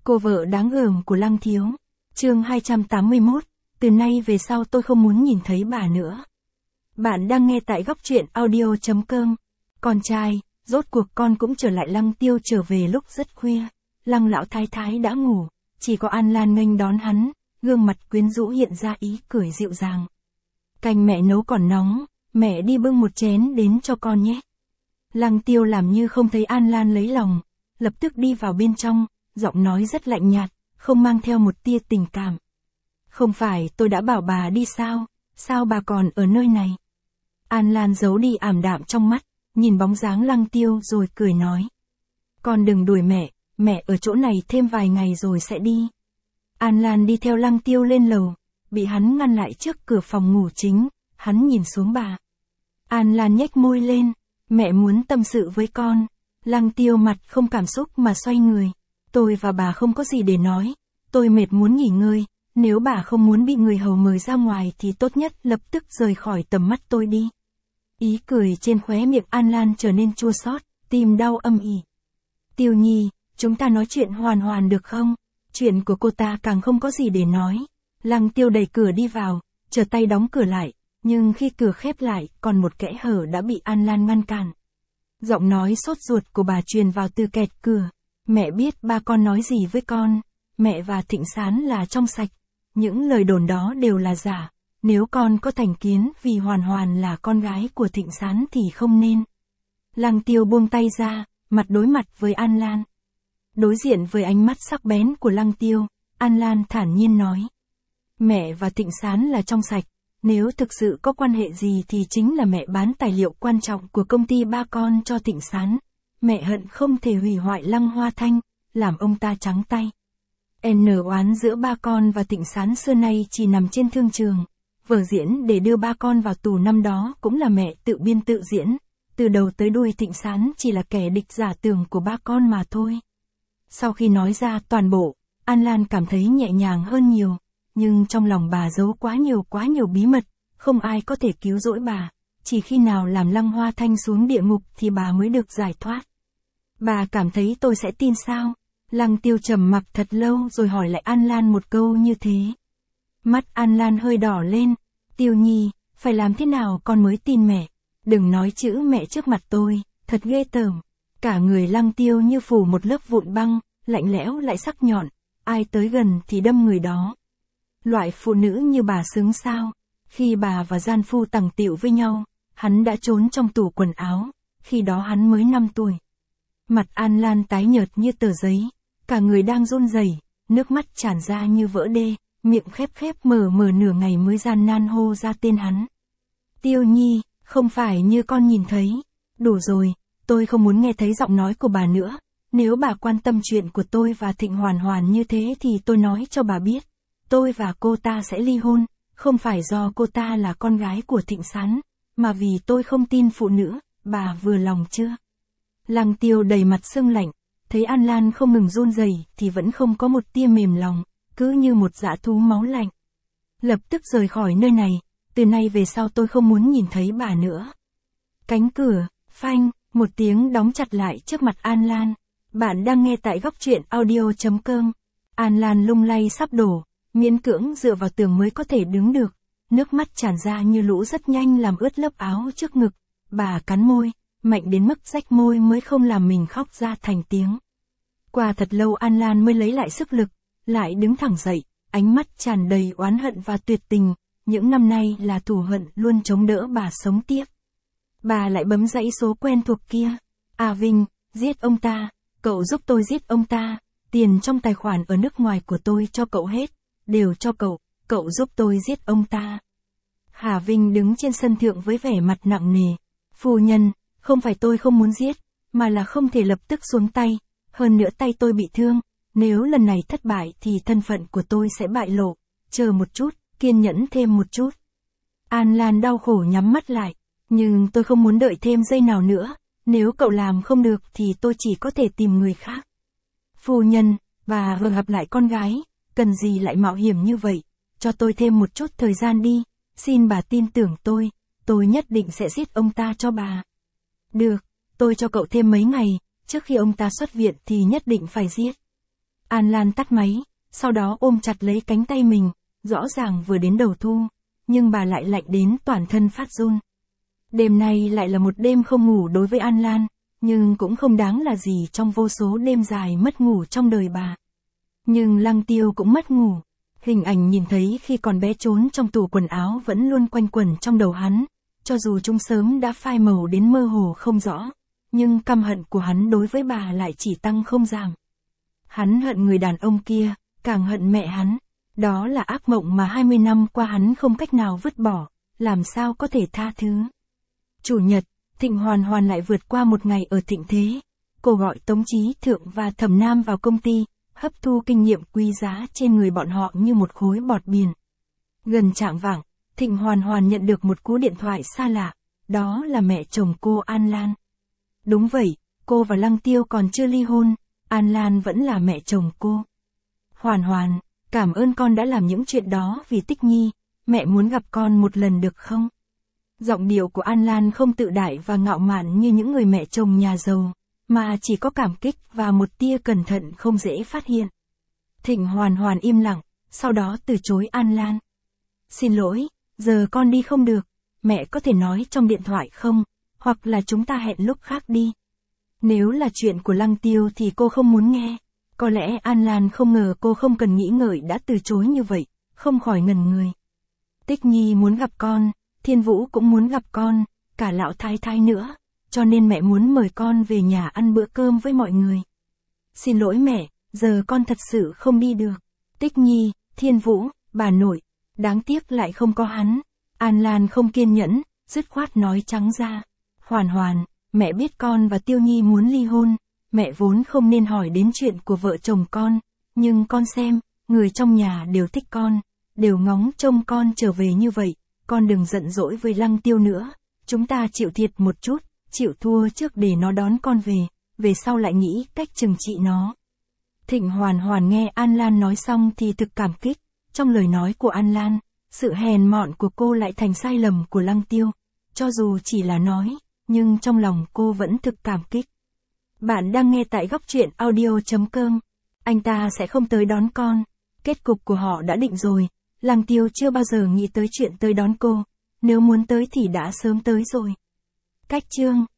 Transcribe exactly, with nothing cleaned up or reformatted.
Cô vợ đáng gờm của Lăng Thiếu. Chương hai trăm tám mươi mốt, từ nay về sau tôi không muốn nhìn thấy bà nữa. Bạn đang nghe tại góc truyện audio chấm com. Con trai, rốt cuộc con cũng trở lại. Lăng Tiêu trở về lúc rất khuya. Lăng lão thái thái đã ngủ, chỉ có An Lan nghênh đón hắn, gương mặt quyến rũ hiện ra ý cười dịu dàng. Canh mẹ nấu còn nóng, mẹ đi bưng một chén đến cho con nhé. Lăng Tiêu làm như không thấy An Lan lấy lòng, lập tức đi vào bên trong, giọng nói rất lạnh nhạt, không mang theo một tia tình cảm. Không phải tôi đã bảo bà đi sao, sao bà còn ở nơi này? An Lan giấu đi ảm đạm trong mắt, nhìn bóng dáng Lăng Tiêu rồi cười nói. Con đừng đuổi mẹ, mẹ ở chỗ này thêm vài ngày rồi sẽ đi. An Lan đi theo Lăng Tiêu lên lầu, bị hắn ngăn lại trước cửa phòng ngủ chính, hắn nhìn xuống bà. An Lan nhếch môi lên, mẹ muốn tâm sự với con. Lăng Tiêu mặt không cảm xúc mà xoay người. Tôi và bà không có gì để nói, tôi mệt muốn nghỉ ngơi, nếu bà không muốn bị người hầu mời ra ngoài thì tốt nhất lập tức rời khỏi tầm mắt tôi đi. Ý cười trên khóe miệng An Lan trở nên chua xót, tim đau âm ỉ. Tiêu Nhi, chúng ta nói chuyện hoàn hoàn được không? Chuyện của cô ta càng không có gì để nói. Lăng Tiêu đẩy cửa đi vào, trở tay đóng cửa lại, nhưng khi cửa khép lại, còn một kẽ hở đã bị An Lan ngăn cản. Giọng nói sốt ruột của bà truyền vào từ kẹt cửa. Mẹ biết ba con nói gì với con, mẹ và Thịnh Sán là trong sạch, những lời đồn đó đều là giả, nếu con có thành kiến vì Hoàn Hoàn là con gái của Thịnh Sán thì không nên. Lăng Tiêu buông tay ra, mặt đối mặt với An Lan. Đối diện với ánh mắt sắc bén của Lăng Tiêu, An Lan thản nhiên nói. Mẹ và Thịnh Sán là trong sạch, nếu thực sự có quan hệ gì thì chính là mẹ bán tài liệu quan trọng của công ty ba con cho Thịnh Sán. Mẹ hận không thể hủy hoại Lăng Hoa Thanh, làm ông ta trắng tay. N oán giữa ba con và Thịnh Sán xưa nay chỉ nằm trên thương trường. Vở diễn để đưa ba con vào tù năm đó cũng là mẹ tự biên tự diễn. Từ đầu tới đuôi Thịnh Sán chỉ là kẻ địch giả tưởng của ba con mà thôi. Sau khi nói ra toàn bộ, An Lan cảm thấy nhẹ nhàng hơn nhiều. Nhưng trong lòng bà giấu quá nhiều quá nhiều bí mật, không ai có thể cứu rỗi bà. Chỉ khi nào làm Lăng Hoa Thanh xuống địa ngục thì bà mới được giải thoát. Bà cảm thấy tôi sẽ tin sao? Lăng Tiêu trầm mặc thật lâu rồi hỏi lại An Lan một câu như thế. Mắt An Lan hơi đỏ lên. Tiêu Nhi, phải làm thế nào con mới tin mẹ? Đừng nói chữ mẹ trước mặt tôi, thật ghê tởm. Cả người Lăng Tiêu như phủ một lớp vụn băng, lạnh lẽo lại sắc nhọn, ai tới gần thì đâm người đó. Loại phụ nữ như bà xứng sao? Khi bà và gian phu tằng tịu với nhau, hắn đã trốn trong tủ quần áo, khi đó hắn mới năm tuổi. Mặt An Lan tái nhợt như tờ giấy, cả người đang run rẩy, nước mắt tràn ra như vỡ đê, miệng khép khép mở mở nửa ngày mới gian nan hô ra tên hắn. Tiêu Nhi, không phải như con nhìn thấy. Đủ rồi, tôi không muốn nghe thấy giọng nói của bà nữa. Nếu bà quan tâm chuyện của tôi và Thịnh Hoàn Hoàn như thế thì tôi nói cho bà biết. Tôi và cô ta sẽ ly hôn, không phải do cô ta là con gái của Thịnh Sán, mà vì tôi không tin phụ nữ, bà vừa lòng chưa? Lăng Tiêu đầy mặt sưng lạnh, thấy An Lan không ngừng run rẩy thì vẫn không có một tia mềm lòng, cứ như một dã thú máu lạnh. Lập tức rời khỏi nơi này, từ nay về sau tôi không muốn nhìn thấy bà nữa. Cánh cửa, phanh, một tiếng đóng chặt lại trước mặt An Lan. Bạn đang nghe tại góc truyện audio chấm com. An Lan lung lay sắp đổ, miễn cưỡng dựa vào tường mới có thể đứng được. Nước mắt tràn ra như lũ rất nhanh làm ướt lớp áo trước ngực. Bà cắn môi, mạnh đến mức rách môi mới không làm mình khóc ra thành tiếng. Qua thật lâu An Lan mới lấy lại sức lực, lại đứng thẳng dậy, ánh mắt tràn đầy oán hận và tuyệt tình. Những năm nay là thù hận luôn chống đỡ bà sống tiếp. Bà lại bấm dãy số quen thuộc kia. À Vinh, giết ông ta, cậu giúp tôi giết ông ta, tiền trong tài khoản ở nước ngoài của tôi cho cậu hết, đều cho cậu, cậu giúp tôi giết ông ta. Hà Vinh đứng trên sân thượng với vẻ mặt nặng nề. Phu nhân, không phải tôi không muốn giết, mà là không thể lập tức xuống tay, hơn nữa tay tôi bị thương, nếu lần này thất bại thì thân phận của tôi sẽ bại lộ, chờ một chút, kiên nhẫn thêm một chút. An Lan đau khổ nhắm mắt lại, nhưng tôi không muốn đợi thêm giây nào nữa, nếu cậu làm không được thì tôi chỉ có thể tìm người khác. Phu nhân, bà vừa gặp lại con gái, cần gì lại mạo hiểm như vậy, cho tôi thêm một chút thời gian đi, xin bà tin tưởng tôi, tôi nhất định sẽ giết ông ta cho bà. Được, tôi cho cậu thêm mấy ngày, trước khi ông ta xuất viện thì nhất định phải giết. An Lan tắt máy, sau đó ôm chặt lấy cánh tay mình, rõ ràng vừa đến đầu thu, nhưng bà lại lạnh đến toàn thân phát run. Đêm nay lại là một đêm không ngủ đối với An Lan, nhưng cũng không đáng là gì trong vô số đêm dài mất ngủ trong đời bà. Nhưng Lăng Tiêu cũng mất ngủ. Hình ảnh nhìn thấy khi còn bé trốn trong tủ quần áo vẫn luôn quanh quẩn trong đầu hắn, cho dù chúng sớm đã phai màu đến mơ hồ không rõ, nhưng căm hận của hắn đối với bà lại chỉ tăng không giảm. Hắn hận người đàn ông kia, càng hận mẹ hắn. Đó là ác mộng mà hai mươi năm qua hắn không cách nào vứt bỏ, làm sao có thể tha thứ. Chủ nhật, Thịnh Hoàn Hoàn lại vượt qua một ngày ở thịnh thế. Cô gọi Tống Chí Thượng và Thẩm Nam vào công ty, hấp thu kinh nghiệm quý giá trên người bọn họ như một khối bọt biển. Gần chạng vạng, Thịnh Hoàn Hoàn nhận được một cú điện thoại xa lạ, đó là mẹ chồng cô An Lan. Đúng vậy, cô và Lăng Tiêu còn chưa ly hôn, An Lan vẫn là mẹ chồng cô. Hoàn Hoàn, cảm ơn con đã làm những chuyện đó vì Tích Nhi, mẹ muốn gặp con một lần được không? Giọng điệu của An Lan không tự đại và ngạo mạn như những người mẹ chồng nhà giàu, mà chỉ có cảm kích và một tia cẩn thận không dễ phát hiện. Thịnh Hoàn Hoàn im lặng, sau đó từ chối An Lan. Xin lỗi, giờ con đi không được, mẹ có thể nói trong điện thoại không, hoặc là chúng ta hẹn lúc khác đi. Nếu là chuyện của Lăng Tiêu thì cô không muốn nghe. Có lẽ An Lan không ngờ cô không cần nghĩ ngợi đã từ chối như vậy, không khỏi ngần người. Tích Nhi muốn gặp con, Thiên Vũ cũng muốn gặp con, cả lão thái thái nữa, cho nên mẹ muốn mời con về nhà ăn bữa cơm với mọi người. Xin lỗi mẹ, giờ con thật sự không đi được. Tích Nhi, Thiên Vũ, bà nội, đáng tiếc lại không có hắn. An Lan không kiên nhẫn, dứt khoát nói trắng ra. Hoàn Hoàn, mẹ biết con và Tiêu Nhi muốn ly hôn. Mẹ vốn không nên hỏi đến chuyện của vợ chồng con, nhưng con xem, người trong nhà đều thích con, đều ngóng trông con trở về như vậy, con đừng giận dỗi với Lăng Tiêu nữa, chúng ta chịu thiệt một chút, chịu thua trước để nó đón con về, về sau lại nghĩ cách trừng trị nó. Thịnh Hoàn Hoàn nghe An Lan nói xong thì thực cảm kích, trong lời nói của An Lan, sự hèn mọn của cô lại thành sai lầm của Lăng Tiêu, cho dù chỉ là nói, nhưng trong lòng cô vẫn thực cảm kích. Bạn đang nghe tại góc truyện audio chấm com. Anh ta sẽ không tới đón con. Kết cục của họ đã định rồi. Lăng Tiêu chưa bao giờ nghĩ tới chuyện tới đón cô. Nếu muốn tới thì đã sớm tới rồi. Cách chương